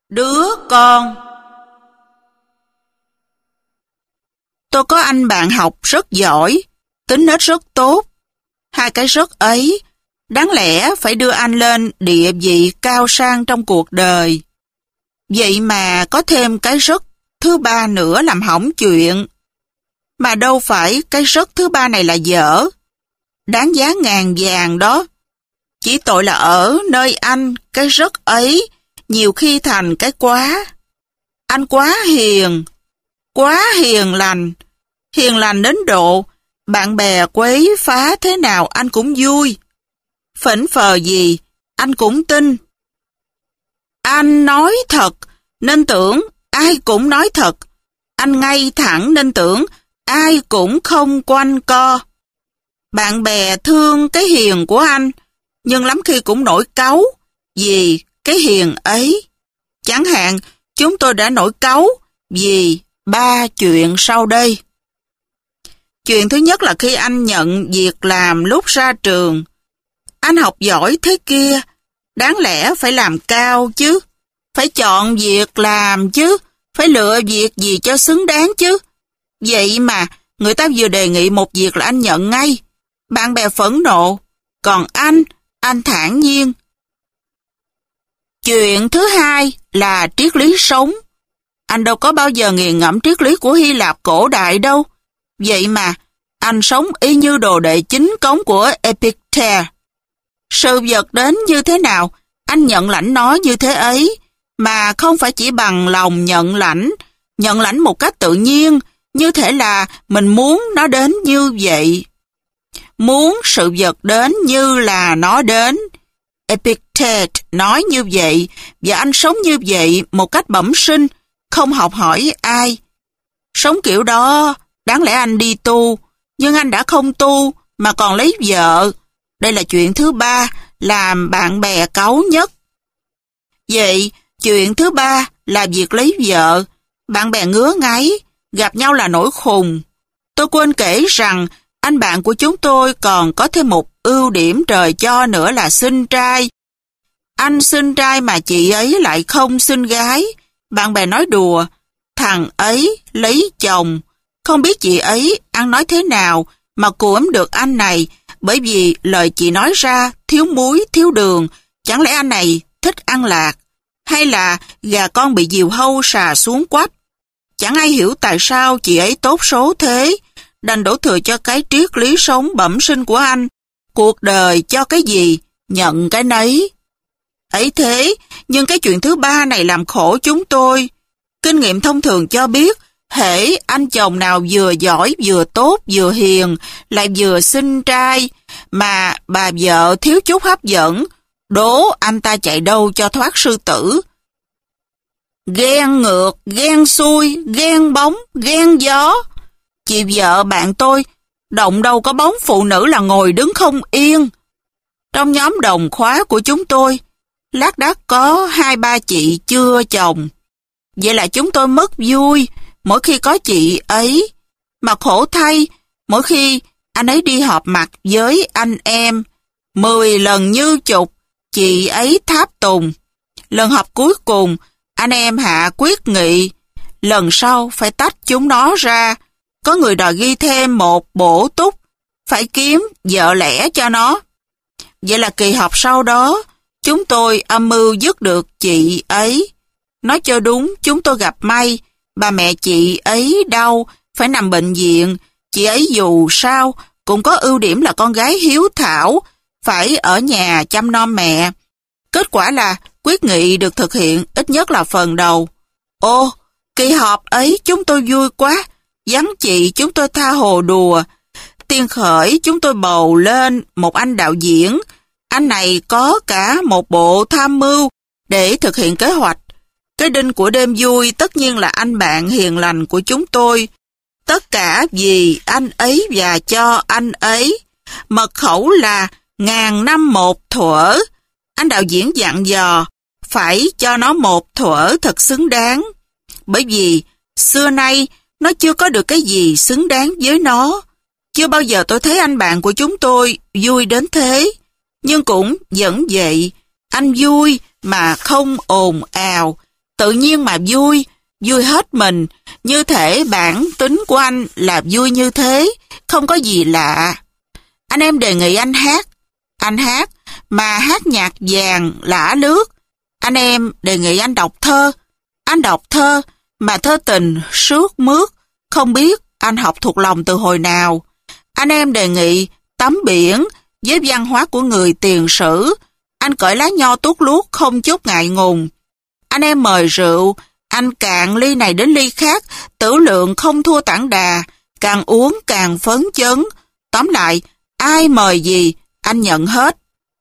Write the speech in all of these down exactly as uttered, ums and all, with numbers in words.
Đứa con. Tôi có anh bạn học rất giỏi, tính nết rất tốt. Hai cái rất ấy, đáng lẽ phải đưa anh lên địa vị cao sang trong cuộc đời. Vậy mà có thêm cái rất thứ ba nữa làm hỏng chuyện. Mà đâu phải cái rất thứ ba này là dở. Đáng giá ngàn vàng đó. Chỉ tội là ở nơi anh, cái rất ấy, nhiều khi thành cái quá. Anh quá hiền, quá hiền lành. Hiền lành đến độ, bạn bè quấy phá thế nào anh cũng vui. Phỉnh phờ gì, anh cũng tin. Anh nói thật, nên tưởng ai cũng nói thật. Anh ngay thẳng nên tưởng ai cũng không quanh co. Bạn bè thương cái hiền của anh, nhưng lắm khi cũng nổi cáu vì cái hiền ấy. Chẳng hạn, chúng tôi đã nổi cáu vì ba chuyện sau đây. Chuyện thứ nhất là khi anh nhận việc làm lúc ra trường. Anh học giỏi thế kia, đáng lẽ phải làm cao chứ, phải chọn việc làm chứ, phải lựa việc gì cho xứng đáng chứ. Vậy mà, người ta vừa đề nghị một việc là anh nhận ngay. Bạn bè phẫn nộ, còn anh, anh thản nhiên. Chuyện thứ hai là triết lý sống. Anh đâu có bao giờ nghiền ngẫm triết lý của Hy Lạp cổ đại đâu. Vậy mà, anh sống y như đồ đệ chính cống của Epictetus. Sự vật đến như thế nào, anh nhận lãnh nó như thế ấy, mà không phải chỉ bằng lòng nhận lãnh, nhận lãnh một cách tự nhiên, như thể là mình muốn nó đến như vậy. Muốn sự vật đến như là nó đến. Epictetus nói như vậy, và anh sống như vậy một cách bẩm sinh, không học hỏi ai. Sống kiểu đó, đáng lẽ anh đi tu, nhưng anh đã không tu, mà còn lấy vợ. Đây là chuyện thứ ba, làm bạn bè cáu nhất. Vậy, chuyện thứ ba là việc lấy vợ. Bạn bè ngứa ngáy, gặp nhau là nỗi khùng. Tôi quên kể rằng, anh bạn của chúng tôi còn có thêm một ưu điểm trời cho nữa là xinh trai. Anh xinh trai mà chị ấy lại không xinh gái. Bạn bè nói đùa, thằng ấy lấy chồng. Không biết chị ấy ăn nói thế nào mà cuỗm được anh này, bởi vì lời chị nói ra thiếu muối, thiếu đường. Chẳng lẽ anh này thích ăn lạc, hay là gà con bị diều hâu xà xuống quách? Chẳng ai hiểu tại sao chị ấy tốt số thế, đành đổ thừa cho cái triết lý sống bẩm sinh của anh. Cuộc đời cho cái gì, nhận cái nấy. Ấy thế, nhưng cái chuyện thứ ba này làm khổ chúng tôi. Kinh nghiệm thông thường cho biết, hễ anh chồng nào vừa giỏi, vừa tốt, vừa hiền, lại vừa xinh trai, mà bà vợ thiếu chút hấp dẫn, đố anh ta chạy đâu cho thoát sư tử. Ghen ngược, ghen xuôi, ghen bóng, ghen gió. Chị vợ bạn tôi, động đâu có bóng phụ nữ là ngồi đứng không yên. Trong nhóm đồng khóa của chúng tôi, lác đác có hai ba chị chưa chồng. Vậy là chúng tôi mất vui mỗi khi có chị ấy. Mà khổ thay, mỗi khi anh ấy đi họp mặt với anh em, mười lần như chục, chị ấy tháp tùng. Lần họp cuối cùng, anh em hạ quyết nghị, lần sau phải tách chúng nó ra. Có người đòi ghi thêm một bổ túc, phải kiếm vợ lẽ cho nó. Vậy là kỳ họp sau đó, chúng tôi âm mưu dứt được chị ấy. Nói cho đúng, chúng tôi gặp may, bà mẹ chị ấy đau, phải nằm bệnh viện. Chị ấy dù sao, cũng có ưu điểm là con gái hiếu thảo, phải ở nhà chăm nom mẹ. Kết quả là quyết nghị được thực hiện ít nhất là phần đầu. Ô, kỳ họp ấy chúng tôi vui quá, vắng chị chúng tôi tha hồ đùa. Tiên khởi chúng tôi bầu lên một anh đạo diễn. Anh này có cả một bộ tham mưu để thực hiện kế hoạch. Cái đinh của đêm vui tất nhiên là anh bạn hiền lành của chúng tôi. Tất cả vì anh ấy và cho anh ấy. Mật khẩu là ngàn năm một thuở. Anh đạo diễn dặn dò, phải cho nó một thuở thật xứng đáng. Bởi vì xưa nay nó chưa có được cái gì xứng đáng với nó. Chưa bao giờ tôi thấy anh bạn của chúng tôi vui đến thế. Nhưng cũng vẫn vậy, anh vui mà không ồn ào. Tự nhiên mà vui, vui hết mình, như thể bản tính của anh là vui như thế, không có gì lạ. Anh em đề nghị anh hát, anh hát, mà hát nhạc vàng, lả lướt. Anh em đề nghị anh đọc thơ, anh đọc thơ, mà thơ tình, sướt mướt, không biết anh học thuộc lòng từ hồi nào. Anh em đề nghị tắm biển với văn hóa của người tiền sử, anh cởi lá nho tuốt luốt không chút ngại ngùng. Anh em mời rượu, anh cạn ly này đến ly khác, tử lượng không thua tảng đà, càng uống càng phấn chấn. Tóm lại, ai mời gì, anh nhận hết.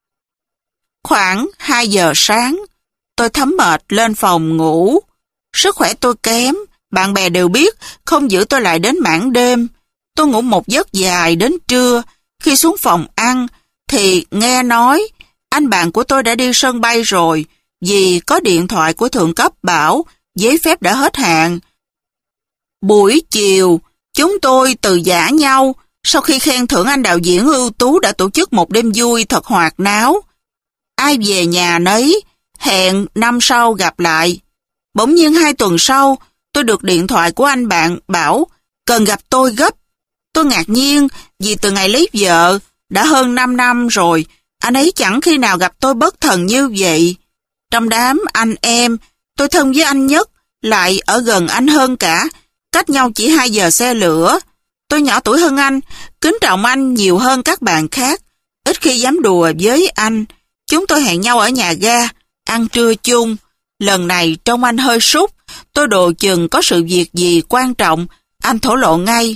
Khoảng hai giờ sáng, tôi thấm mệt lên phòng ngủ. Sức khỏe tôi kém, bạn bè đều biết, không giữ tôi lại đến mảng đêm. Tôi ngủ một giấc dài đến trưa. Khi xuống phòng ăn, thì nghe nói anh bạn của tôi đã đi sân bay rồi, vì có điện thoại của thượng cấp bảo giấy phép đã hết hạn. Buổi chiều, chúng tôi từ giã nhau, sau khi khen thưởng anh đạo diễn ưu tú đã tổ chức một đêm vui thật hoạt náo. Ai về nhà nấy, hẹn năm sau gặp lại. Bỗng nhiên hai tuần sau, tôi được điện thoại của anh bạn bảo cần gặp tôi gấp. Tôi ngạc nhiên vì từ ngày lấy vợ, đã hơn năm năm rồi, anh ấy chẳng khi nào gặp tôi bất thần như vậy. Trong đám anh em, tôi thân với anh nhất, lại ở gần anh hơn cả, cách nhau chỉ hai giờ xe lửa. Tôi nhỏ tuổi hơn anh, kính trọng anh nhiều hơn các bạn khác, ít khi dám đùa với anh. Chúng tôi hẹn nhau ở nhà ga, ăn trưa chung. Lần này trông anh hơi sút, tôi đồ chừng có sự việc gì quan trọng, anh thổ lộ ngay.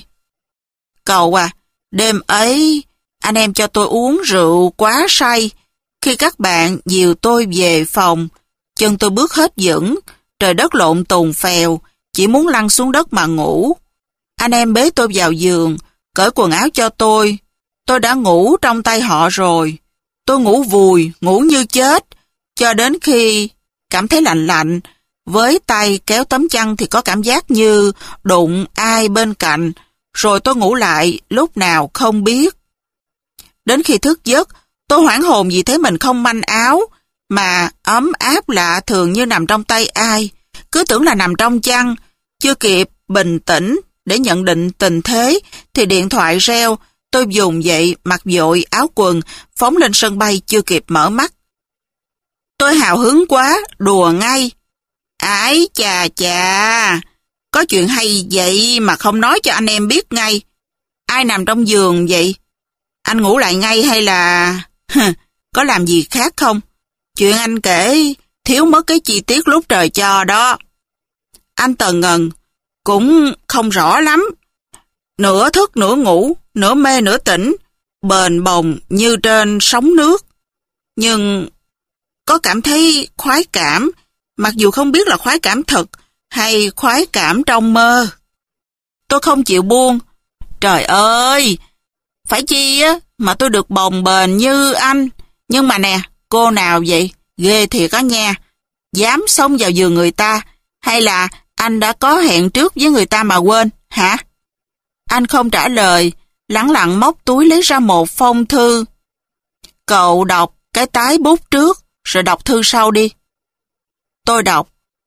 Cậu à, đêm ấy, anh em cho tôi uống rượu quá say. Khi các bạn dìu tôi về phòng, chân tôi bước hết vững, trời đất lộn tùng phèo, chỉ muốn lăn xuống đất mà ngủ. Anh em bế tôi vào giường, cởi quần áo cho tôi. Tôi đã ngủ trong tay họ rồi. Tôi ngủ vùi, ngủ như chết, cho đến khi cảm thấy lạnh lạnh. Với tay kéo tấm chăn thì có cảm giác như đụng ai bên cạnh, rồi tôi ngủ lại lúc nào không biết. Đến khi thức giấc, tôi hoảng hồn vì thấy mình không manh áo, mà ấm áp lạ thường như nằm trong tay ai, cứ tưởng là nằm trong chăn. Chưa kịp bình tĩnh để nhận định tình thế, thì điện thoại reo. Tôi dùng dậy, mặc vội áo quần, phóng lên sân bay chưa kịp mở mắt. Tôi hào hứng quá, đùa ngay. Ái chà chà, có chuyện hay vậy mà không nói cho anh em biết ngay. Ai nằm trong giường vậy? Anh ngủ lại ngay hay là... có làm gì khác không? Chuyện anh kể thiếu mất cái chi tiết lúc trời cho đó. Anh tờ ngần, cũng không rõ lắm. Nửa thức nửa ngủ, nửa mê nửa tỉnh, bền bồng như trên sóng nước. Nhưng có cảm thấy khoái cảm, mặc dù không biết là khoái cảm thật hay khoái cảm trong mơ. Tôi không chịu buông. Trời ơi, phải chi á mà tôi được bồng bềnh như anh. Nhưng mà nè, cô nào vậy? Ghê thiệt á nha. Dám xông vào giường người ta, hay là anh đã có hẹn trước với người ta mà quên, hả? Anh không trả lời, lẳng lặng móc túi lấy ra một phong thư. Cậu đọc cái tái bút trước, rồi đọc thư sau đi. Tôi đọc.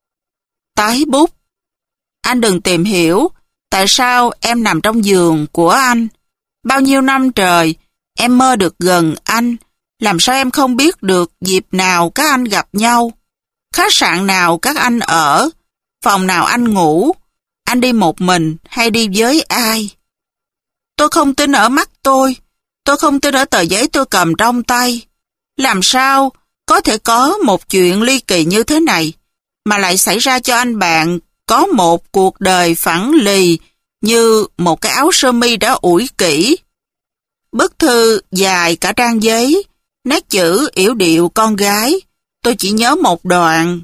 Tái bút. Anh đừng tìm hiểu tại sao em nằm trong giường của anh. Bao nhiêu năm trời, em mơ được gần anh. Làm sao em không biết được dịp nào các anh gặp nhau? Khách sạn nào các anh ở? Phòng nào anh ngủ? Anh đi một mình hay đi với ai? Tôi không tin ở mắt tôi. Tôi không tin ở tờ giấy tôi cầm trong tay. Làm sao có thể có một chuyện ly kỳ như thế này, mà lại xảy ra cho anh bạn có một cuộc đời phẳng lì như một cái áo sơ mi đã ủi kỹ. Bức thư dài cả trang giấy, nét chữ yểu điệu con gái. Tôi chỉ nhớ một đoạn.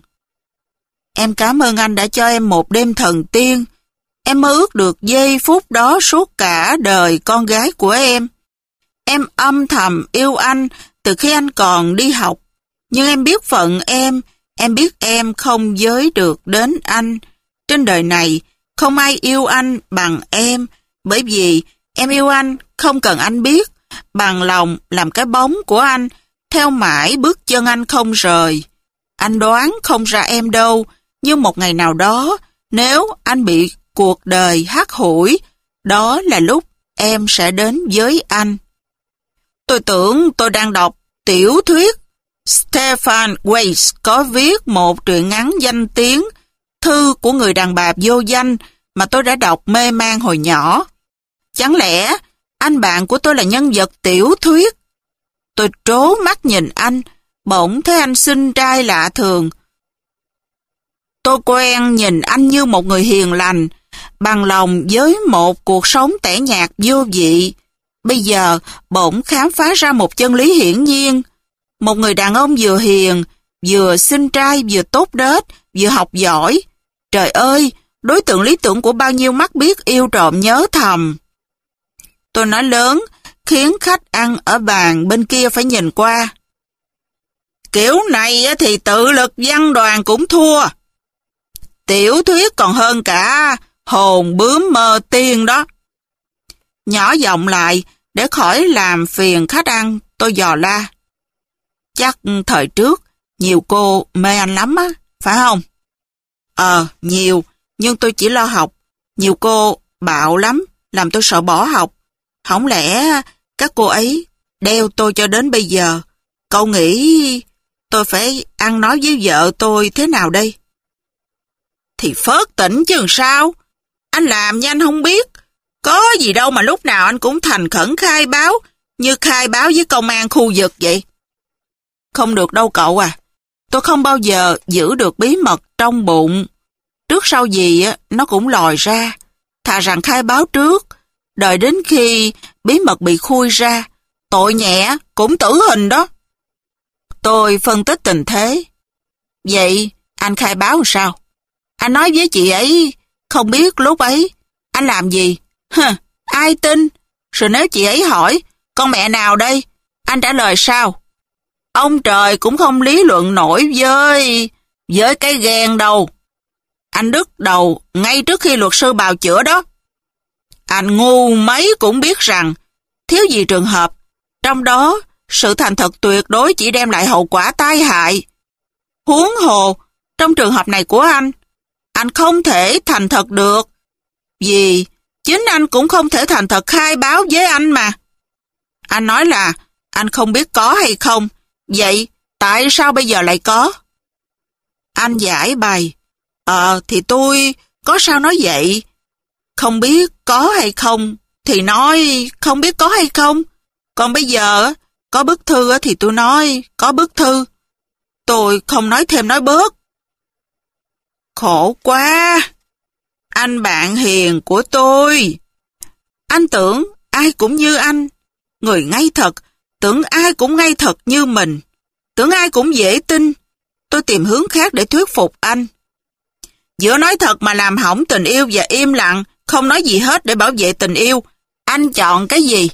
Em cảm ơn anh đã cho em một đêm thần tiên. Em mơ ước được giây phút đó suốt cả đời con gái của em. Em âm thầm yêu anh từ khi anh còn đi học. Nhưng em biết phận em, em biết em không giới được đến anh. Trên đời này, không ai yêu anh bằng em, bởi vì em yêu anh không cần anh biết, bằng lòng làm cái bóng của anh, theo mãi bước chân anh không rời. Anh đoán không ra em đâu, Nhưng một ngày nào đó, nếu anh bị cuộc đời hắt hủi, đó là lúc em sẽ đến với anh. Tôi tưởng tôi đang đọc tiểu thuyết. Stefan Zweig có viết một truyện ngắn danh tiếng, Thư của người đàn bà vô danh, mà tôi đã đọc mê man hồi nhỏ. Chẳng lẽ anh bạn của tôi là nhân vật tiểu thuyết? Tôi trố mắt nhìn anh, bỗng thấy anh xinh trai lạ thường. Tôi quen nhìn anh như một người hiền lành, bằng lòng với một cuộc sống tẻ nhạt vô vị. Bây giờ bỗng khám phá ra một chân lý hiển nhiên. Một người đàn ông vừa hiền, vừa xinh trai, vừa tốt đết, vừa học giỏi. Trời ơi, đối tượng lý tưởng của bao nhiêu mắt biết yêu trộm nhớ thầm. Tôi nói lớn, khiến khách ăn ở bàn bên kia phải nhìn qua. Kiểu này thì tự lực văn đoàn cũng thua. Tiểu thuyết còn hơn cả hồn bướm mơ tiên đó. Nhỏ giọng lại, để khỏi làm phiền khách ăn, tôi dò la. Chắc thời trước, nhiều cô mê anh lắm á, phải không? Ờ, nhiều, nhưng tôi chỉ lo học. Nhiều cô bạo lắm, làm tôi sợ bỏ học. Không lẽ các cô ấy đeo tôi cho đến bây giờ? Cậu nghĩ tôi phải ăn nói với vợ tôi thế nào đây? Thì phớt tỉnh chứ sao? Anh làm như anh không biết. Có gì đâu mà lúc nào anh cũng thành khẩn khai báo, như khai báo với công an khu vực vậy. Không được đâu cậu à. Tôi không bao giờ giữ được bí mật trong bụng. Trước sau gì nó cũng lòi ra. Thà rằng khai báo trước, đợi đến khi bí mật bị khui ra, tội nhẹ cũng tử hình đó. Tôi phân tích tình thế. Vậy anh khai báo làm sao? Anh nói với chị ấy, không biết lúc ấy anh làm gì? Hừ, ai tin? Rồi nếu chị ấy hỏi, con mẹ nào đây? Anh trả lời sao? Ông trời cũng không lý luận nổi với với cái ghen đâu. Anh đứt đầu ngay trước khi luật sư bào chữa đó. Anh ngu mấy cũng biết rằng thiếu gì trường hợp, trong đó sự thành thật tuyệt đối chỉ đem lại hậu quả tai hại. Huống hồ, trong trường hợp này của anh, anh không thể thành thật được, vì chính anh cũng không thể thành thật khai báo với anh mà. Anh nói là anh không biết có hay không, vậy tại sao bây giờ lại có? Anh giải bày, Ờ thì tôi có sao nói vậy? Không biết có hay không thì nói không biết có hay không. Còn bây giờ có bức thư thì tôi nói có bức thư. Tôi không nói thêm nói bớt. Khổ quá. Anh bạn hiền của tôi. Anh tưởng ai cũng như anh. Người ngây thật, tưởng ai cũng ngây thật như mình. Tưởng ai cũng dễ tin. Tôi tìm hướng khác để thuyết phục anh. Giữa nói thật mà làm hỏng tình yêu và im lặng, không nói gì hết để bảo vệ tình yêu, anh chọn cái gì?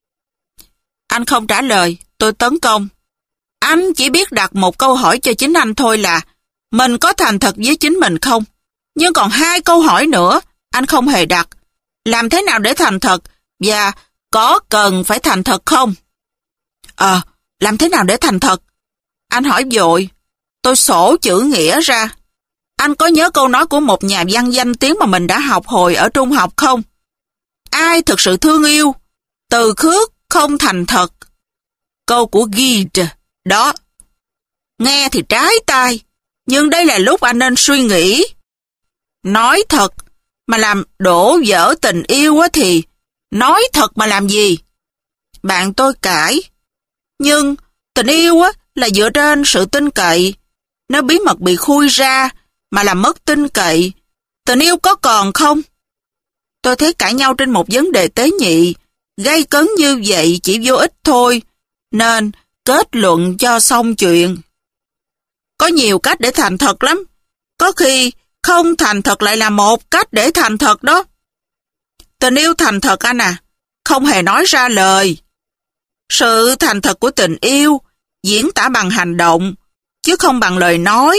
Anh không trả lời, tôi tấn công. Anh chỉ biết đặt một câu hỏi cho chính anh thôi là mình có thành thật với chính mình không? Nhưng còn hai câu hỏi nữa, anh không hề đặt. Làm thế nào để thành thật và có cần phải thành thật không? Ờ, làm thế nào để thành thật? Anh hỏi vội. Tôi sổ chữ nghĩa ra. Anh có nhớ câu nói của một nhà văn danh tiếng mà mình đã học hồi ở trung học không? Ai thực sự thương yêu, từ khước không thành thật. Câu của Goethe, đó. Nghe thì trái tai, nhưng đây là lúc anh nên suy nghĩ. Nói thật mà làm đổ vỡ tình yêu thì nói thật mà làm gì? Bạn tôi cãi. Nhưng tình yêu là dựa trên sự tin cậy. Nếu bí mật bị khui ra mà làm mất tin cậy, tình yêu có còn không? Tôi thấy cãi nhau trên một vấn đề tế nhị, gay cấn như vậy chỉ vô ích thôi, nên kết luận cho xong chuyện. Có nhiều cách để thành thật lắm, có khi không thành thật lại là một cách để thành thật đó. Tình yêu thành thật anh à, không hề nói ra lời. Sự thành thật của tình yêu diễn tả bằng hành động, chứ không bằng lời nói.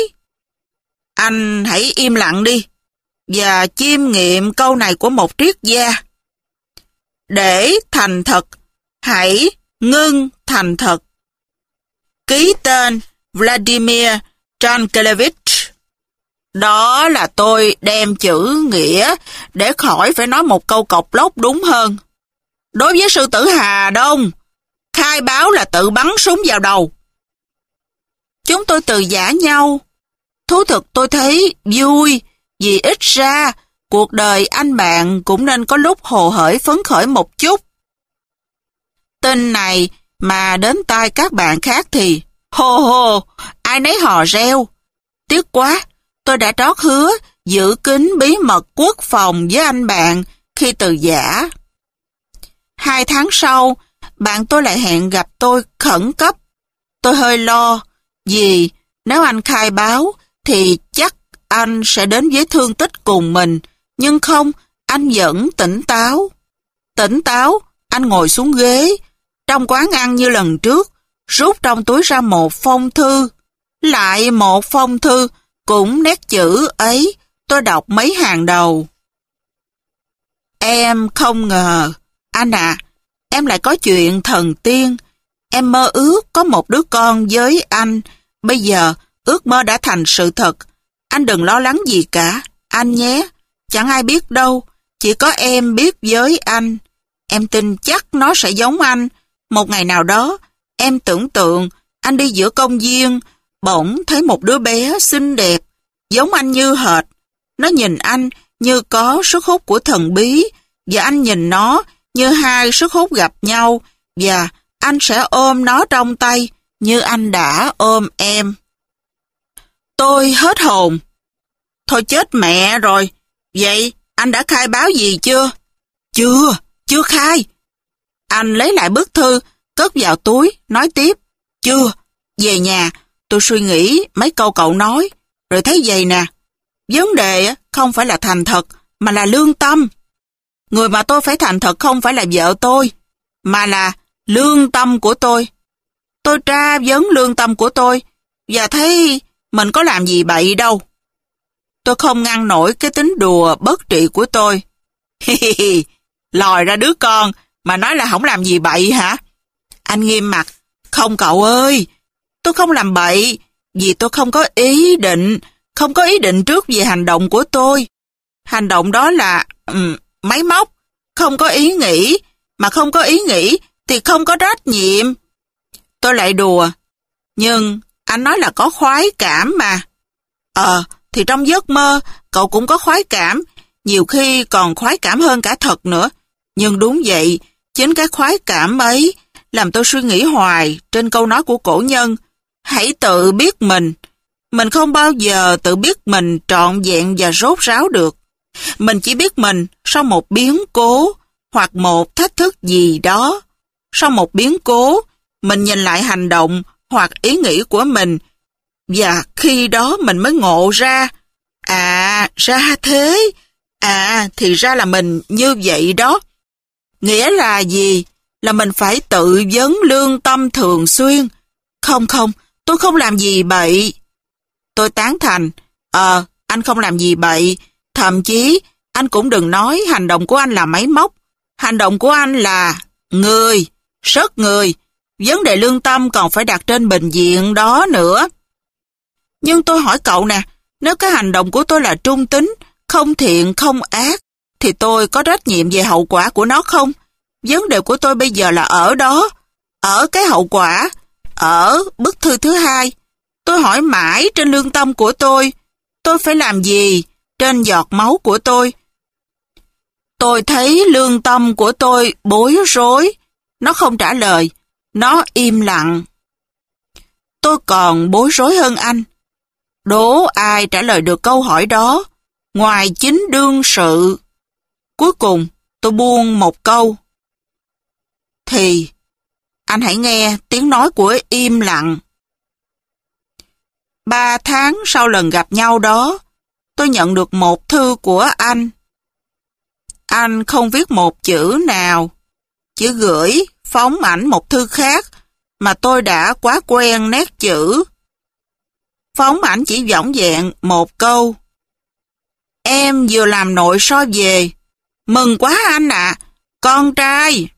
Anh hãy im lặng đi, và chiêm nghiệm câu này của một triết gia. Để thành thật, hãy ngưng thành thật. Ký tên Vladimir Jankelevich. Đó là tôi đem chữ nghĩa để khỏi phải nói một câu cộc lốc đúng hơn. Đối với sư tử Hà Đông, khai báo là tự bắn súng vào đầu. Chúng tôi từ giã nhau. Thú thực tôi thấy vui, vì ít ra cuộc đời anh bạn cũng nên có lúc hồ hởi phấn khởi một chút. Tin này mà đến tai các bạn khác thì hô hô, ai nấy hò reo. Tiếc quá, tôi đã trót hứa giữ kín bí mật quốc phòng với anh bạn khi từ giã. Hai tháng sau, bạn tôi lại hẹn gặp tôi khẩn cấp. Tôi hơi lo, vì nếu anh khai báo thì chắc anh sẽ đến với thương tích cùng mình, nhưng không, anh vẫn tỉnh táo. Tỉnh táo, anh ngồi xuống ghế, trong quán ăn như lần trước, rút trong túi ra một phong thư. Lại một phong thư, cũng nét chữ ấy, tôi đọc mấy hàng đầu. Em không ngờ, anh à, em lại có chuyện thần tiên. Em mơ ước có một đứa con với anh. Bây giờ, ước mơ đã thành sự thật. Anh đừng lo lắng gì cả, anh nhé. Chẳng ai biết đâu, chỉ có em biết với anh. Em tin chắc nó sẽ giống anh. Một ngày nào đó, em tưởng tượng anh đi giữa công viên, bỗng thấy một đứa bé xinh đẹp, giống anh như hệt. Nó nhìn anh như có sức hút của thần bí, và anh nhìn nó như hai sức hút gặp nhau, và anh sẽ ôm nó trong tay như anh đã ôm em. Tôi hết hồn. Thôi chết mẹ rồi. Vậy anh đã khai báo gì chưa? Chưa, chưa khai. Anh lấy lại bức thư, cất vào túi, nói tiếp. Chưa, về nhà, tôi suy nghĩ mấy câu cậu nói, rồi thấy vậy nè. Vấn đề không phải là thành thật, mà là lương tâm. Người mà tôi phải thành thật không phải là vợ tôi, mà là lương tâm của tôi. Tôi tra vấn lương tâm của tôi, và thấy mình có làm gì bậy đâu. Tôi không ngăn nổi cái tính đùa bất trị của tôi. Hi hi hi, lòi ra đứa con mà nói là không làm gì bậy hả? Anh nghiêm mặt. Không cậu ơi, tôi không làm bậy, vì tôi không có ý định, không có ý định trước về hành động của tôi. Hành động đó là um, máy móc, không có ý nghĩ, mà không có ý nghĩ thì không có trách nhiệm. Tôi lại đùa, nhưng anh nói là có khoái cảm mà. Ờ, thì trong giấc mơ, cậu cũng có khoái cảm, nhiều khi còn khoái cảm hơn cả thật nữa. Nhưng đúng vậy, chính cái khoái cảm ấy làm tôi suy nghĩ hoài trên câu nói của cổ nhân, hãy tự biết mình. Mình không bao giờ tự biết mình trọn vẹn và rốt ráo được. Mình chỉ biết mình sau một biến cố hoặc một thách thức gì đó. Sau một biến cố, mình nhìn lại hành động hoặc ý nghĩ của mình, và khi đó mình mới ngộ ra, à, ra thế, à, thì ra là mình như vậy đó. Nghĩa là gì? Là mình phải tự vấn lương tâm thường xuyên. Không không, tôi không làm gì bậy. Tôi tán thành, ờ, anh không làm gì bậy. Thậm chí, anh cũng đừng nói hành động của anh là máy móc. Hành động của anh là người, rất người. Vấn đề lương tâm còn phải đặt trên bình diện đó nữa. Nhưng tôi hỏi cậu nè, nếu cái hành động của tôi là trung tính, không thiện, không ác, thì tôi có trách nhiệm về hậu quả của nó không? Vấn đề của tôi bây giờ là ở đó, ở cái hậu quả, ở bức thư thứ hai. Tôi hỏi mãi trên lương tâm của tôi, tôi phải làm gì trên giọt máu của tôi? Tôi thấy lương tâm của tôi bối rối, nó không trả lời, nó im lặng. Tôi còn bối rối hơn anh. Đố ai trả lời được câu hỏi đó, ngoài chính đương sự. Cuối cùng, tôi buông một câu. Thì, anh hãy nghe tiếng nói của im lặng. Ba tháng sau lần gặp nhau đó, tôi nhận được một thư của anh. Anh không viết một chữ nào, chỉ gửi phóng ảnh một thư khác mà tôi đã quá quen nét chữ. Phóng ảnh chỉ vỏn vẹn một câu. Em vừa làm nội so về. Mừng quá anh ạ, à, con trai.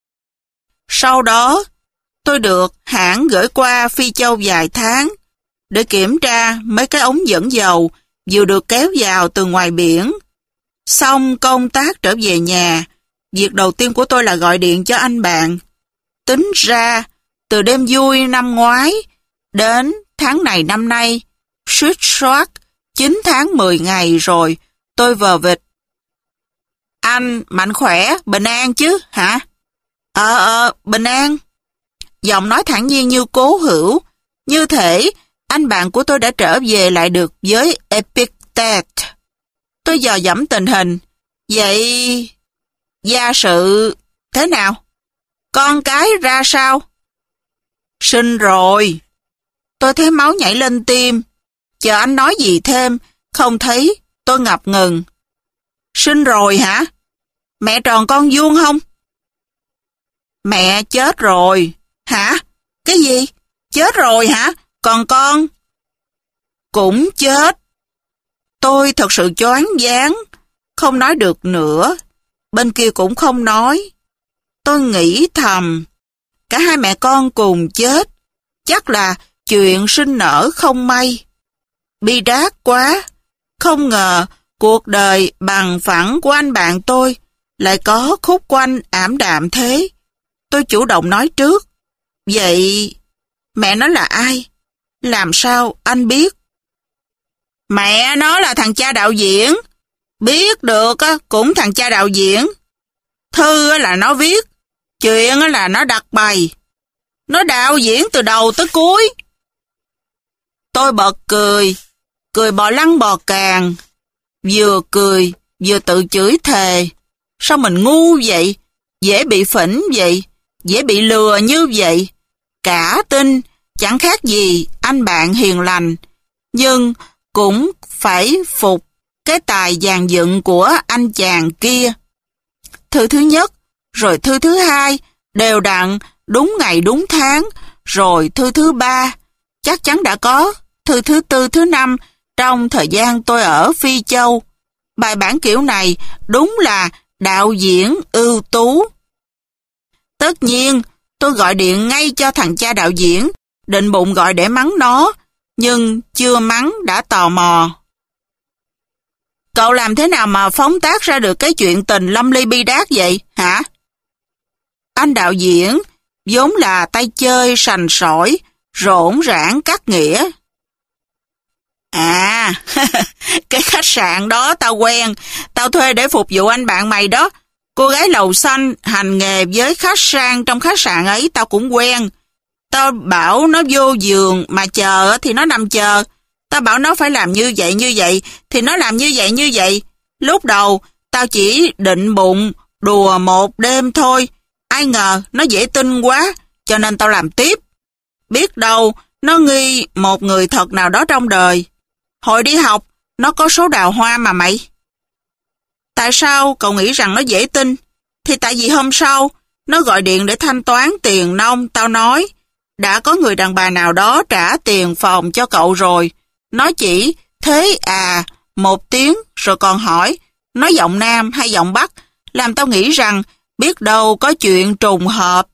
Sau đó, tôi được hãng gửi qua Phi Châu vài tháng. để kiểm tra mấy cái ống dẫn dầu vừa được kéo vào từ ngoài biển. Xong công tác trở về nhà, việc đầu tiên của tôi là gọi điện cho anh bạn. Tính ra, từ đêm vui năm ngoái đến tháng này năm nay, suýt soát chín tháng mười ngày rồi, tôi vờ vịt. Anh mạnh khỏe, bình an chứ, hả? Ờ, ờ, bình an. Giọng nói thản nhiên như cố hữu, như thể anh bạn của tôi đã trở về lại được với Epictet. Tôi dò dẫm tình hình. Vậy, gia sự thế nào? Con cái ra sao? Sinh rồi. Tôi thấy máu nhảy lên tim. Chờ anh nói gì thêm, không thấy, tôi ngập ngừng. Sinh rồi hả? Mẹ tròn con vuông không? Mẹ chết rồi. Hả? Cái gì? Chết rồi hả? Còn con? Cũng chết. Tôi thật sự choáng váng, không nói được nữa. Bên kia cũng không nói. Tôi nghĩ thầm, cả hai mẹ con cùng chết. Chắc là chuyện sinh nở không may. Bi đát quá. Không ngờ cuộc đời bằng phẳng của anh bạn tôi lại có khúc quanh ảm đạm thế. Tôi chủ động nói trước. Vậy mẹ nó là ai? Làm sao anh biết? Mẹ nó là thằng cha đạo diễn. Biết được cũng thằng cha đạo diễn. Thư là nó viết, chuyện là nó đặt bày. Nó đạo diễn từ đầu tới cuối. Tôi bật cười, cười bò lăn bò càng. Vừa cười, vừa tự chửi thề. Sao mình ngu vậy? Dễ bị phỉnh vậy? Dễ bị lừa như vậy? Cả tin, chẳng khác gì anh bạn hiền lành. Nhưng cũng phải phục cái tài dàn dựng của anh chàng kia. Thư thứ nhất, rồi thư thứ hai, đều đặn, đúng ngày đúng tháng, rồi thư thứ ba. Chắc chắn đã có thư thứ tư, thứ năm trong thời gian tôi ở Phi Châu. Bài bản kiểu này đúng là đạo diễn ưu tú. Tất nhiên, tôi gọi điện ngay cho thằng cha đạo diễn, định bụng gọi để mắng nó, nhưng chưa mắng đã tò mò. Cậu làm thế nào mà phóng tác ra được cái chuyện tình lâm ly bi đát vậy, hả? Anh đạo diễn vốn là tay chơi sành sỏi, rỗn rãng cắt nghĩa. À, cái khách sạn đó tao quen, tao thuê để phục vụ anh bạn mày đó. Cô gái lầu xanh hành nghề với khách sang trong khách sạn ấy tao cũng quen. Tao bảo nó vô giường mà chờ thì nó nằm chờ. Tao bảo nó phải làm như vậy như vậy thì nó làm như vậy như vậy. Lúc đầu tao chỉ định bụng đùa một đêm thôi. Ai ngờ nó dễ tin quá cho nên tao làm tiếp. Biết đâu nó nghi một người thật nào đó trong đời. Hồi đi học nó có số đào hoa mà mày. Tại sao cậu nghĩ rằng nó dễ tin? Thì tại vì hôm sau nó gọi điện để thanh toán tiền nông. Tao nói đã có người đàn bà nào đó trả tiền phòng cho cậu rồi. Nó chỉ thế à một tiếng rồi còn hỏi nó giọng nam hay giọng bắc, làm tao nghĩ rằng biết đâu có chuyện trùng hợp.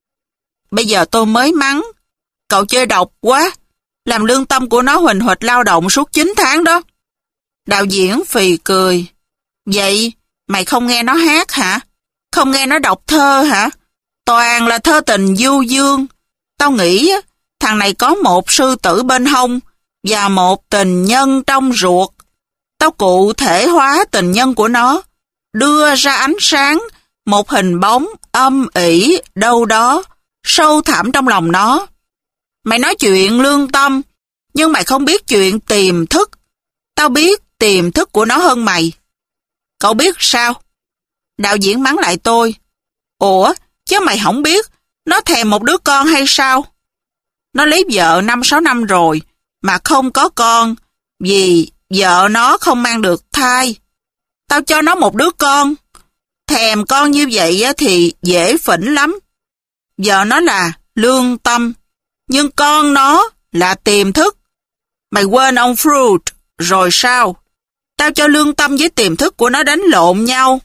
Bây giờ tôi mới mắng cậu chơi độc quá, làm lương tâm của nó huỳnh huỵch lao động suốt chín tháng đó. Đạo diễn phì cười. Vậy mày không nghe nó hát hả? Không nghe nó đọc thơ hả? Toàn là thơ tình du dương. Tao nghĩ thằng này có một sư tử bên hông và một tình nhân trong ruột. Tao cụ thể hóa tình nhân của nó, đưa ra ánh sáng một hình bóng âm ỉ đâu đó, sâu thẳm trong lòng nó. Mày nói chuyện lương tâm, nhưng mày không biết chuyện tiềm thức. Tao biết tiềm thức của nó hơn mày. Cậu biết sao? Đạo diễn mắng lại tôi. Ủa, chứ mày không biết nó thèm một đứa con hay sao? Nó lấy vợ năm sáu năm rồi mà không có con vì vợ nó không mang được thai. Tao cho nó một đứa con. Thèm con như vậy thì dễ phỉnh lắm. Vợ nó là lương tâm, nhưng con nó là tiềm thức. Mày quên ông Freud rồi sao? Tao cho lương tâm với tiềm thức của nó đánh lộn nhau.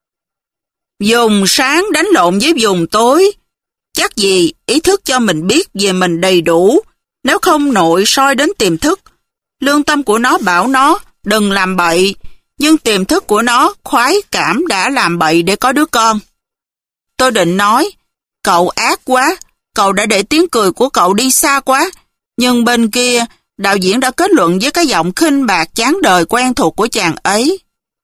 Dùng sáng đánh lộn với dùng tối. Chắc gì ý thức cho mình biết về mình đầy đủ, Nếu không nội soi đến tiềm thức, lương tâm của nó bảo nó đừng làm bậy, nhưng tiềm thức của nó khoái cảm đã làm bậy để có đứa con. Tôi định nói, cậu ác quá, cậu đã để tiếng cười của cậu đi xa quá, nhưng bên kia, đạo diễn đã kết luận với cái giọng khinh bạc chán đời quen thuộc của chàng ấy.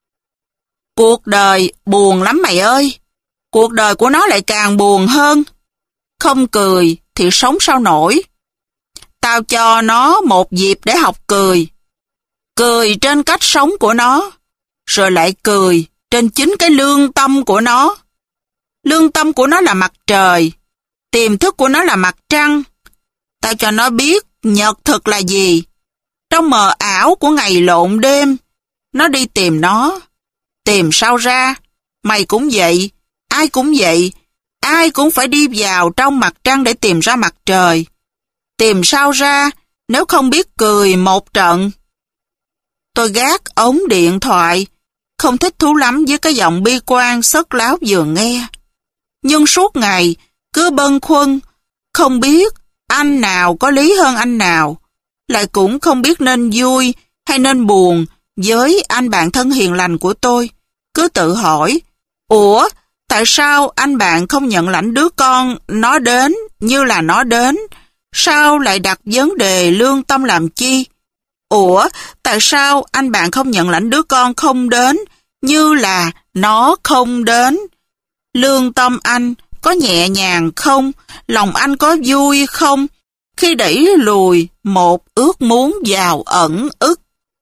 Cuộc đời buồn lắm mày ơi, cuộc đời của nó lại càng buồn hơn. Không cười thì sống sao nổi. Tao cho nó một dịp để học cười. Cười trên cách sống của nó, rồi lại cười trên chính cái lương tâm của nó. Lương tâm của nó là mặt trời, tiềm thức của nó là mặt trăng. Tao cho nó biết nhật thực là gì. Trong mờ ảo của ngày lộn đêm, nó đi tìm nó. Tìm sao ra? Mày cũng vậy, ai cũng vậy. Ai cũng phải đi vào trong mặt trăng để tìm ra mặt trời. Tìm sao ra nếu không biết cười một trận? Tôi gác ống điện thoại, không thích thú lắm với cái giọng bi quan sất láo vừa nghe. Nhưng suốt ngày cứ bâng khuâng, không biết anh nào có lý hơn anh nào, lại cũng không biết nên vui hay nên buồn với anh bạn thân hiền lành của tôi. Cứ tự hỏi, ủa, tại sao anh bạn không nhận lãnh đứa con nó đến như là nó đến? Sao lại đặt vấn đề lương tâm làm chi? Ủa, tại sao anh bạn không nhận lãnh đứa con không đến như là nó không đến? Lương tâm anh có nhẹ nhàng không? Lòng anh có vui không? Khi đẩy lùi một ước muốn vào ẩn ức.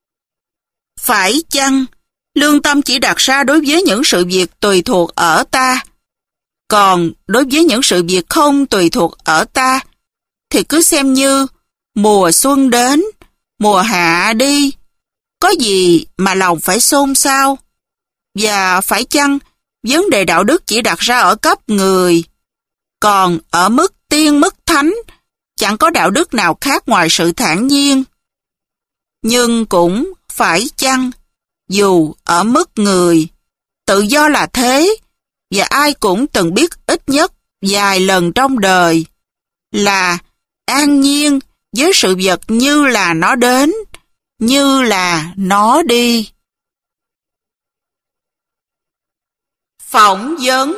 Phải chăng lương tâm chỉ đặt ra đối với những sự việc tùy thuộc ở ta? Còn đối với những sự việc không tùy thuộc ở ta, thì cứ xem như mùa xuân đến, mùa hạ đi. Có gì mà lòng phải xôn xao? Và phải chăng vấn đề đạo đức chỉ đặt ra ở cấp người, còn ở mức tiên mức thánh, chẳng có đạo đức nào khác ngoài sự thản nhiên? Nhưng cũng phải chăng, dù ở mức người, tự do là thế, và ai cũng từng biết ít nhất vài lần trong đời, là an nhiên với sự vật như là nó đến, như là nó đi. Phỏng vấn.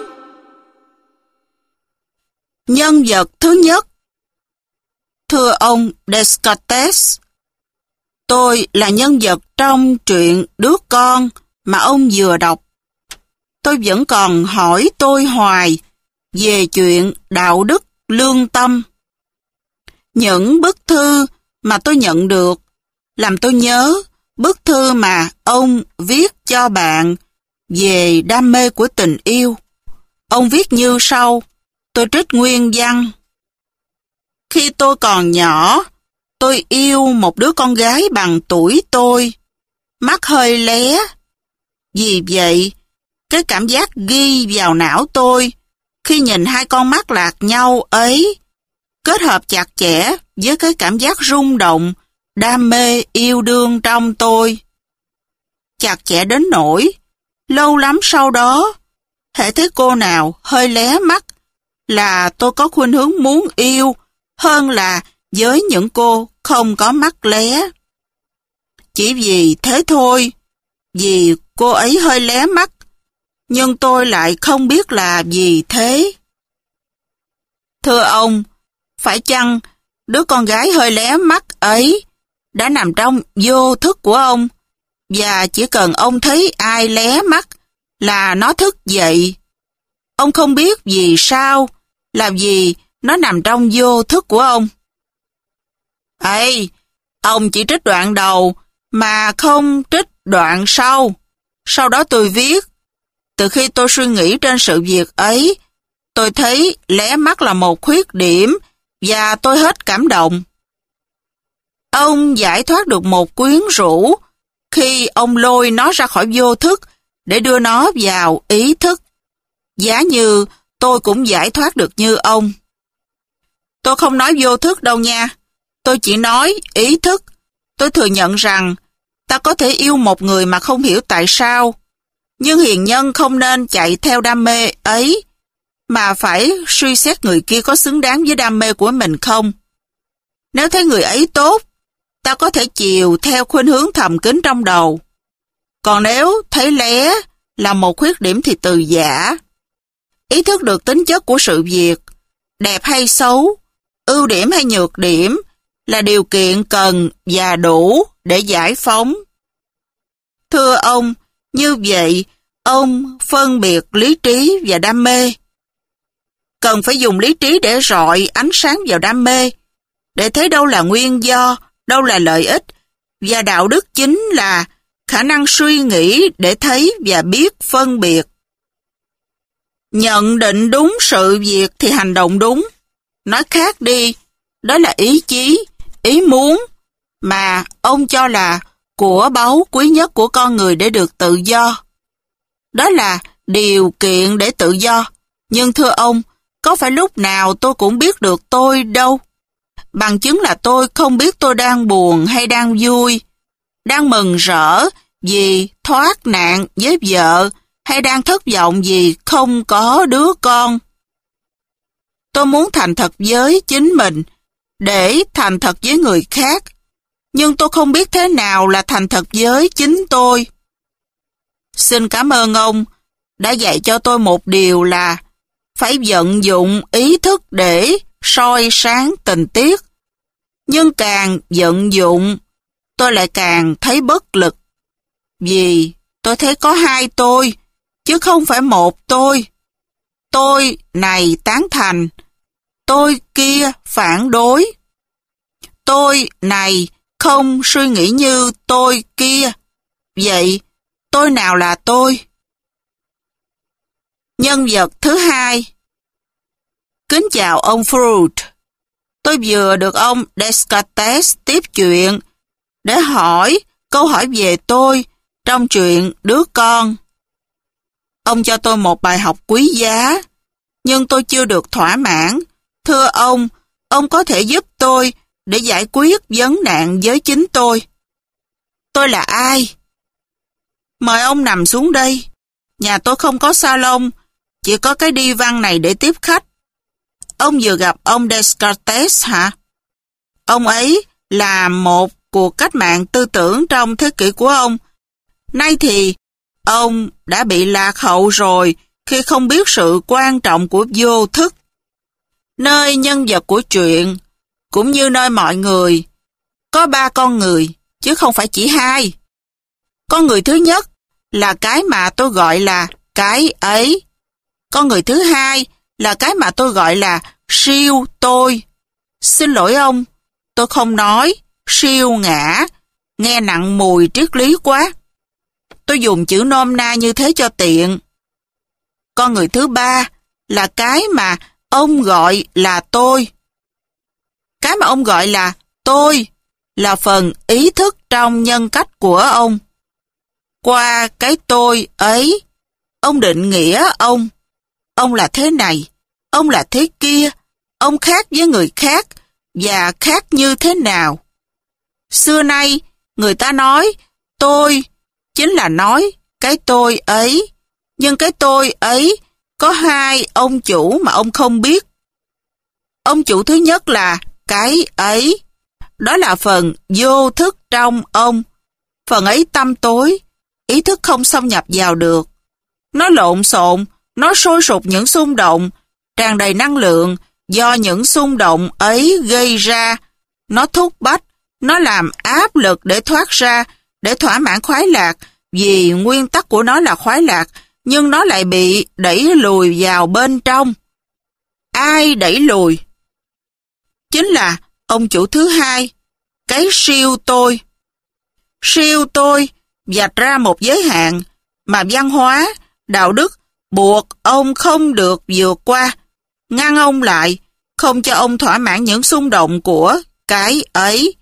Nhân vật thứ nhất. Thưa ông Descartes, tôi là nhân vật trong truyện Đứa Con mà ông vừa đọc. Tôi vẫn còn hỏi tôi hoài về chuyện đạo đức lương tâm. Những bức thư mà tôi nhận được làm tôi nhớ bức thư mà ông viết cho bạn về đam mê của tình yêu. Ông viết như sau, tôi trích nguyên văn. Khi tôi còn nhỏ, tôi yêu một đứa con gái bằng tuổi tôi, mắt hơi lé. Vì vậy, cái cảm giác ghi vào não tôi khi nhìn hai con mắt lạc nhau ấy, kết hợp chặt chẽ với cái cảm giác rung động, đam mê yêu đương trong tôi. Chặt chẽ đến nỗi, lâu lắm sau đó, hễ thấy cô nào hơi lé mắt là tôi có khuynh hướng muốn yêu hơn là với những cô không có mắt lé. Chỉ vì thế thôi, vì cô ấy hơi lé mắt, nhưng tôi lại không biết là vì thế. Thưa ông, phải chăng đứa con gái hơi lé mắt ấy đã nằm trong vô thức của ông, và chỉ cần ông thấy ai lé mắt là nó thức dậy? Ông không biết vì sao, là vì nó nằm trong vô thức của ông. Ê, ông chỉ trích đoạn đầu mà không trích đoạn sau. Sau đó tôi viết, từ khi tôi suy nghĩ trên sự việc ấy, tôi thấy lé mắt là một khuyết điểm và tôi hết cảm động. Ông giải thoát được một quyến rũ khi ông lôi nó ra khỏi vô thức để đưa nó vào ý thức. Giá như tôi cũng giải thoát được như ông. Tôi không nói vô thức đâu nha. Tôi chỉ nói ý thức. Tôi thừa nhận rằng ta có thể yêu một người mà không hiểu tại sao. Nhưng hiền nhân không nên chạy theo đam mê ấy, mà phải suy xét người kia có xứng đáng với đam mê của mình không. Nếu thấy người ấy tốt, ta có thể chiều theo khuynh hướng thầm kín trong đầu. Còn nếu thấy lé là một khuyết điểm thì từ giả. Ý thức được tính chất của sự việc, đẹp hay xấu, ưu điểm hay nhược điểm, là điều kiện cần và đủ để giải phóng. Thưa ông, như vậy, ông phân biệt lý trí và đam mê. Cần phải dùng lý trí để rọi ánh sáng vào đam mê, để thấy đâu là nguyên do, đâu là lợi ích, và đạo đức chính là khả năng suy nghĩ để thấy và biết phân biệt. Nhận định đúng sự việc thì hành động đúng. Nói khác đi, đó là ý chí, ý muốn, mà ông cho là của báu quý nhất của con người để được tự do. Đó là điều kiện để tự do. Nhưng thưa ông, có phải lúc nào tôi cũng biết được tôi đâu? Bằng chứng là tôi không biết tôi đang buồn hay đang vui, đang mừng rỡ vì thoát nạn với vợ, hay đang thất vọng vì không có đứa con. Tôi muốn thành thật với chính mình, để thành thật với người khác, nhưng tôi không biết thế nào là thành thật với chính tôi. Xin cảm ơn ông đã dạy cho tôi một điều là phải vận dụng ý thức để soi sáng tình tiết. Nhưng càng vận dụng, tôi lại càng thấy bất lực. Vì tôi thấy có hai tôi, chứ không phải một tôi. Tôi này tán thành, tôi kia phản đối. Tôi này không suy nghĩ như tôi kia. Vậy, tôi nào là tôi? Nhân vật thứ hai. Kính chào ông Freud. Tôi vừa được ông Descartes tiếp chuyện để hỏi câu hỏi về tôi trong chuyện đứa con. Ông cho tôi một bài học quý giá, nhưng tôi chưa được thỏa mãn. Thưa ông, ông có thể giúp tôi để giải quyết vấn nạn với chính tôi. Tôi là ai? Mời ông nằm xuống đây. Nhà tôi không có salon, chỉ có cái đi văn này để tiếp khách. Ông vừa gặp ông Descartes hả? Ông ấy là một cuộc cách mạng tư tưởng trong thế kỷ của ông. Nay thì ông đã bị lạc hậu rồi khi không biết sự quan trọng của vô thức. Nơi nhân vật của truyện, cũng như nơi mọi người, có ba con người, chứ không phải chỉ hai. Con người thứ nhất là cái mà tôi gọi là cái ấy. Con người thứ hai là cái mà tôi gọi là siêu tôi. Xin lỗi ông, tôi không nói siêu ngã, nghe nặng mùi triết lý quá. Tôi dùng chữ nôm na như thế cho tiện. Con người thứ ba là cái mà ông gọi là tôi. Cái mà ông gọi là tôi là phần ý thức trong nhân cách của ông. Qua cái tôi ấy, ông định nghĩa ông. Ông là thế này, ông là thế kia, ông khác với người khác, và khác như thế nào. Xưa nay, người ta nói tôi chính là nói cái tôi ấy, nhưng cái tôi ấy có hai ông chủ mà ông không biết. Ông chủ thứ nhất là cái ấy, đó là phần vô thức trong ông. Phần ấy tăm tối, ý thức không xâm nhập vào được. Nó lộn xộn, nó sôi sục những xung động, tràn đầy năng lượng do những xung động ấy gây ra. Nó thúc bách, nó làm áp lực để thoát ra, để thỏa mãn khoái lạc, vì nguyên tắc của nó là khoái lạc, nhưng nó lại bị đẩy lùi vào bên trong. Ai đẩy lùi? Chính là ông chủ thứ hai, cái siêu tôi. Siêu tôi vạch ra một giới hạn mà văn hóa, đạo đức buộc ông không được vượt qua, ngăn ông lại, không cho ông thỏa mãn những xung động của cái ấy.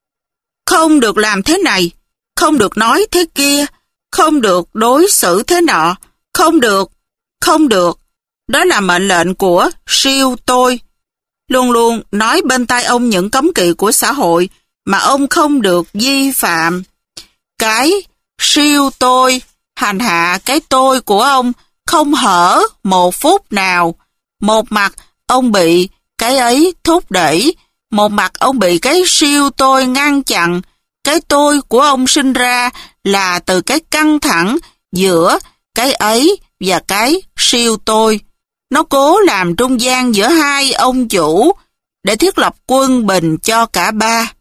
Không được làm thế này, không được nói thế kia, không được đối xử thế nọ, không được, không được. Đó là mệnh lệnh của siêu tôi. Luôn luôn nói bên tai ông những cấm kỵ của xã hội mà ông không được vi phạm. Cái siêu tôi hành hạ cái tôi của ông không hở một phút nào. Một mặt ông bị cái ấy thúc đẩy, Một mặt ông bị cái siêu tôi ngăn chặn, cái tôi của ông sinh ra là từ cái căng thẳng giữa cái ấy và cái siêu tôi. Nó cố làm trung gian giữa hai ông chủ để thiết lập quân bình cho cả ba.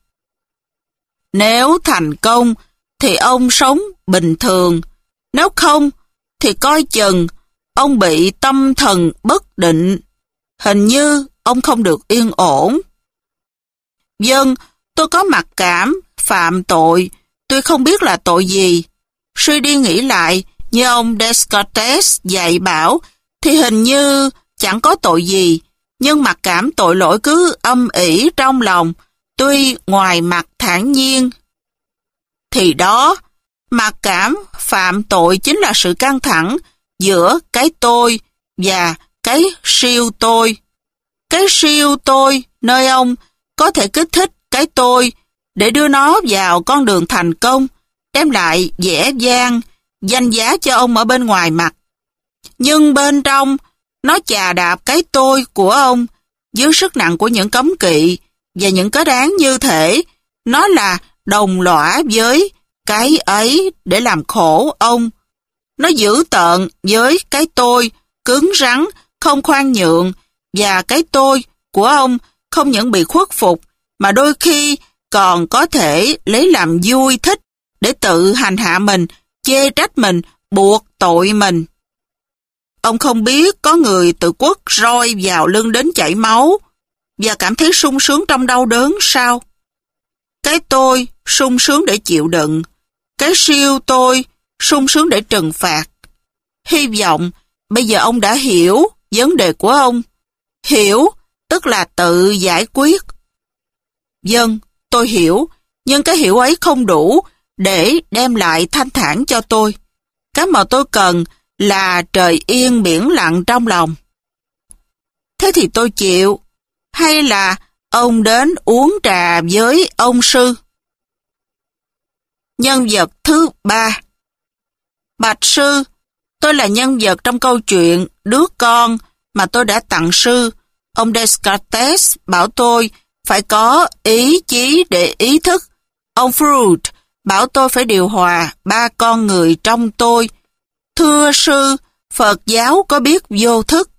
Nếu thành công thì ông sống bình thường, nếu không thì coi chừng ông bị tâm thần bất định. Hình như ông không được yên ổn. Vâng, tôi có mặc cảm, phạm tội, tuy không biết là tội gì. Suy đi nghĩ lại, như ông Descartes dạy bảo, thì hình như chẳng có tội gì, nhưng mặc cảm tội lỗi cứ âm ỉ trong lòng, tuy ngoài mặt thản nhiên. Thì đó, mặc cảm phạm tội chính là sự căng thẳng giữa cái tôi và cái siêu tôi. Cái siêu tôi nơi ông có thể kích thích cái tôi để đưa nó vào con đường thành công, đem lại vẻ vang, danh giá cho ông ở bên ngoài mặt. Nhưng bên trong, nó chà đạp cái tôi của ông dưới sức nặng của những cấm kỵ và những cái đáng như thể nó là đồng lõa với cái ấy để làm khổ ông. Nó dữ tợn với cái tôi cứng rắn, không khoan nhượng, và cái tôi của ông không những bị khuất phục mà đôi khi còn có thể lấy làm vui thích để tự hành hạ mình, chê trách mình, buộc tội mình. Ông không biết có người tự quất roi vào lưng đến chảy máu và cảm thấy sung sướng trong đau đớn sao? Cái tôi sung sướng để chịu đựng, cái siêu tôi sung sướng để trừng phạt. Hy vọng bây giờ ông đã hiểu vấn đề của ông. Hiểu tức là tự giải quyết. Vâng, tôi hiểu, nhưng cái hiểu ấy không đủ để đem lại thanh thản cho tôi. Cái mà tôi cần là trời yên biển lặng trong lòng. Thế thì tôi chịu. Hay là ông đến uống trà với ông sư? Nhân vật thứ ba. Bạch sư, tôi là nhân vật trong câu chuyện Đứa Con mà tôi đã tặng sư. Ông Descartes bảo tôi phải có ý chí để ý thức. Ông Freud bảo tôi phải điều hòa ba con người trong tôi. Thưa sư, Phật giáo có biết vô thức?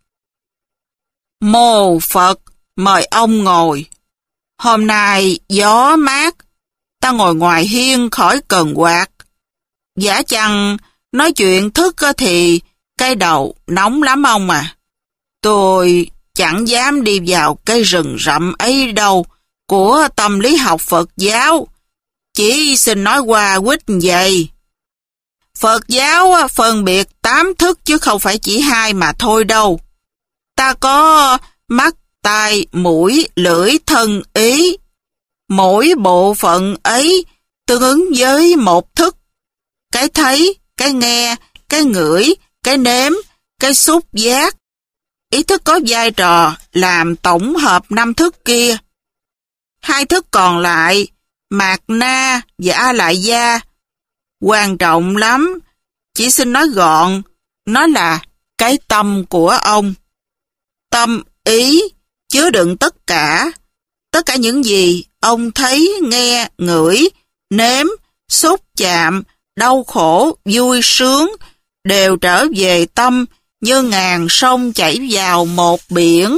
Mô Phật, mời ông ngồi. Hôm nay gió mát, ta ngồi ngoài hiên khỏi cần quạt. Giả chăng nói chuyện thức thì cái đầu nóng lắm ông à. Tôi chẳng dám đi vào cái rừng rậm ấy đâu của tâm lý học Phật giáo. Chỉ xin nói qua quýt vậy. Phật giáo phân biệt tám thức chứ không phải chỉ hai mà thôi đâu. Ta có mắt, tai, mũi, lưỡi, thân, ý. Mỗi bộ phận ấy tương ứng với một thức. Cái thấy, cái nghe, cái ngửi, cái nếm, cái xúc giác. Ý thức có vai trò làm tổng hợp năm thức kia. Hai thức còn lại, mạt na và a lại gia, quan trọng lắm. Chỉ xin nói gọn, nó là cái tâm của ông. Tâm ý chứa đựng tất cả, tất cả những gì ông thấy, nghe, ngửi, nếm, xúc chạm, đau khổ, vui sướng, đều trở về tâm như ngàn sông chảy vào một biển.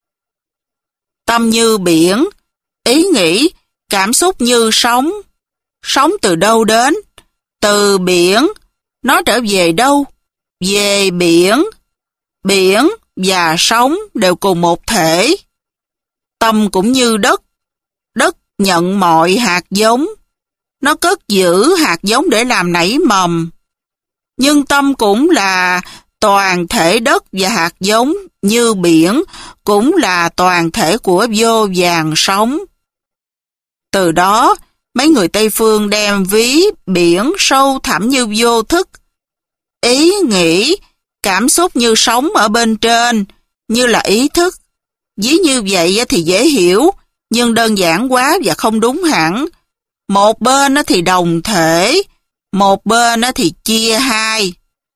Tâm như biển, ý nghĩ, cảm xúc như sóng. Sóng từ đâu đến? Từ biển. Nó trở về đâu? Về biển. Biển và sóng đều cùng một thể. Tâm cũng như đất. Đất nhận mọi hạt giống. Nó cất giữ hạt giống để làm nảy mầm. Nhưng tâm cũng là toàn thể đất và hạt giống, như biển cũng là toàn thể của vô vàn sóng. Từ đó, mấy người Tây Phương đem ví biển sâu thẳm như vô thức. Ý nghĩ, cảm xúc như sóng ở bên trên, như là ý thức. Ví như vậy thì dễ hiểu, nhưng đơn giản quá và không đúng hẳn. Một bên thì đồng thể, một bên thì chia hai.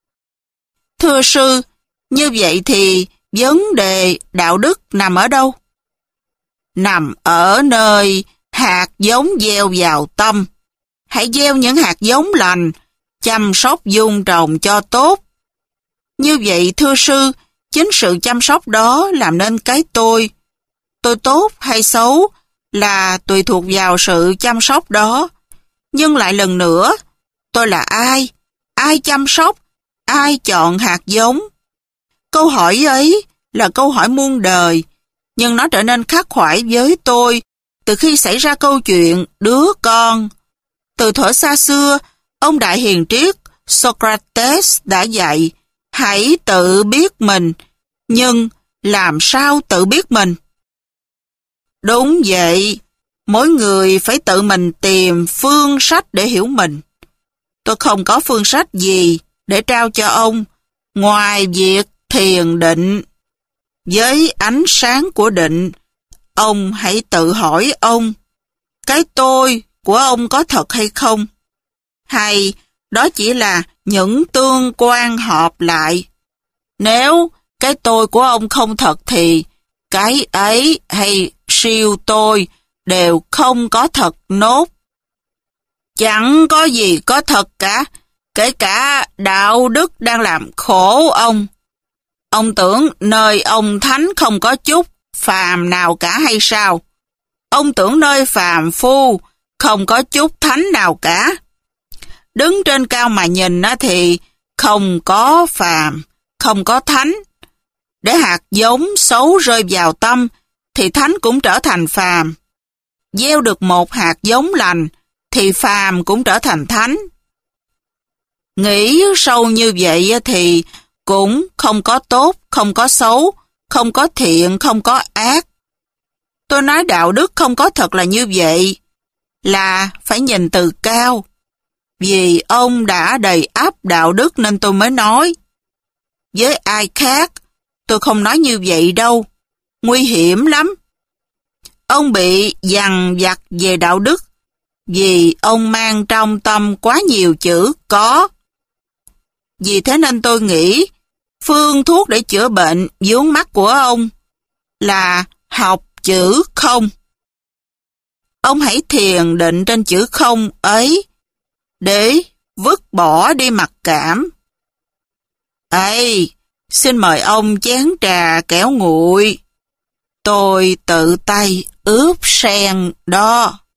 Thưa sư, như vậy thì vấn đề đạo đức nằm ở đâu? nằm ở nơi hạt giống gieo vào tâm. Hãy gieo những hạt giống lành, chăm sóc vun trồng cho tốt. Như vậy thưa sư, chính sự chăm sóc đó làm nên cái tôi. Tôi tốt hay xấu là tùy thuộc vào sự chăm sóc đó. Nhưng lại lần nữa, tôi là ai? Ai chăm sóc? Ai chọn hạt giống? Câu hỏi ấy là câu hỏi muôn đời, nhưng nó trở nên khắc khoải với tôi từ khi xảy ra câu chuyện đứa con. Từ thuở xa xưa, ông đại hiền triết Socrates đã dạy, hãy tự biết mình, nhưng làm sao tự biết mình? Đúng vậy, mỗi người phải tự mình tìm phương sách để hiểu mình. Tôi không có phương sách gì để trao cho ông, ngoài việc thiền định. Với ánh sáng của định, ông hãy tự hỏi ông, cái tôi của ông có thật hay không? Hay đó chỉ là những tương quan hợp lại? Nếu cái tôi của ông không thật thì cái ấy hay siêu tôi đều không có thật nốt. Chẳng có gì có thật cả, kể cả đạo đức đang làm khổ ông. Ông tưởng nơi ông thánh không có chút phàm nào cả hay sao? Ông tưởng nơi phàm phu không có chút thánh nào cả. Đứng trên cao mà nhìn thì không có phàm, không có thánh. Để hạt giống xấu rơi vào tâm thì thánh cũng trở thành phàm. Gieo được một hạt giống lành thì phàm cũng trở thành thánh. Nghĩ sâu như vậy thì cũng không có tốt, không có xấu, không có thiện, không có ác. Tôi nói đạo đức không có thật là như vậy, là phải nhìn từ cao. Vì ông đã đầy ắp đạo đức nên tôi mới nói. Với ai khác, tôi không nói như vậy đâu. Nguy hiểm lắm. Ông bị dằn vặt về đạo đức, vì ông mang trong tâm quá nhiều chữ có. Vì thế nên tôi nghĩ, phương thuốc để chữa bệnh vướng mắc của ông là học chữ không. Ông hãy thiền định trên chữ không ấy, để vứt bỏ đi mặc cảm. Ê, xin mời ông chén trà kẻo nguội. Tôi tự tay ướp sen đó.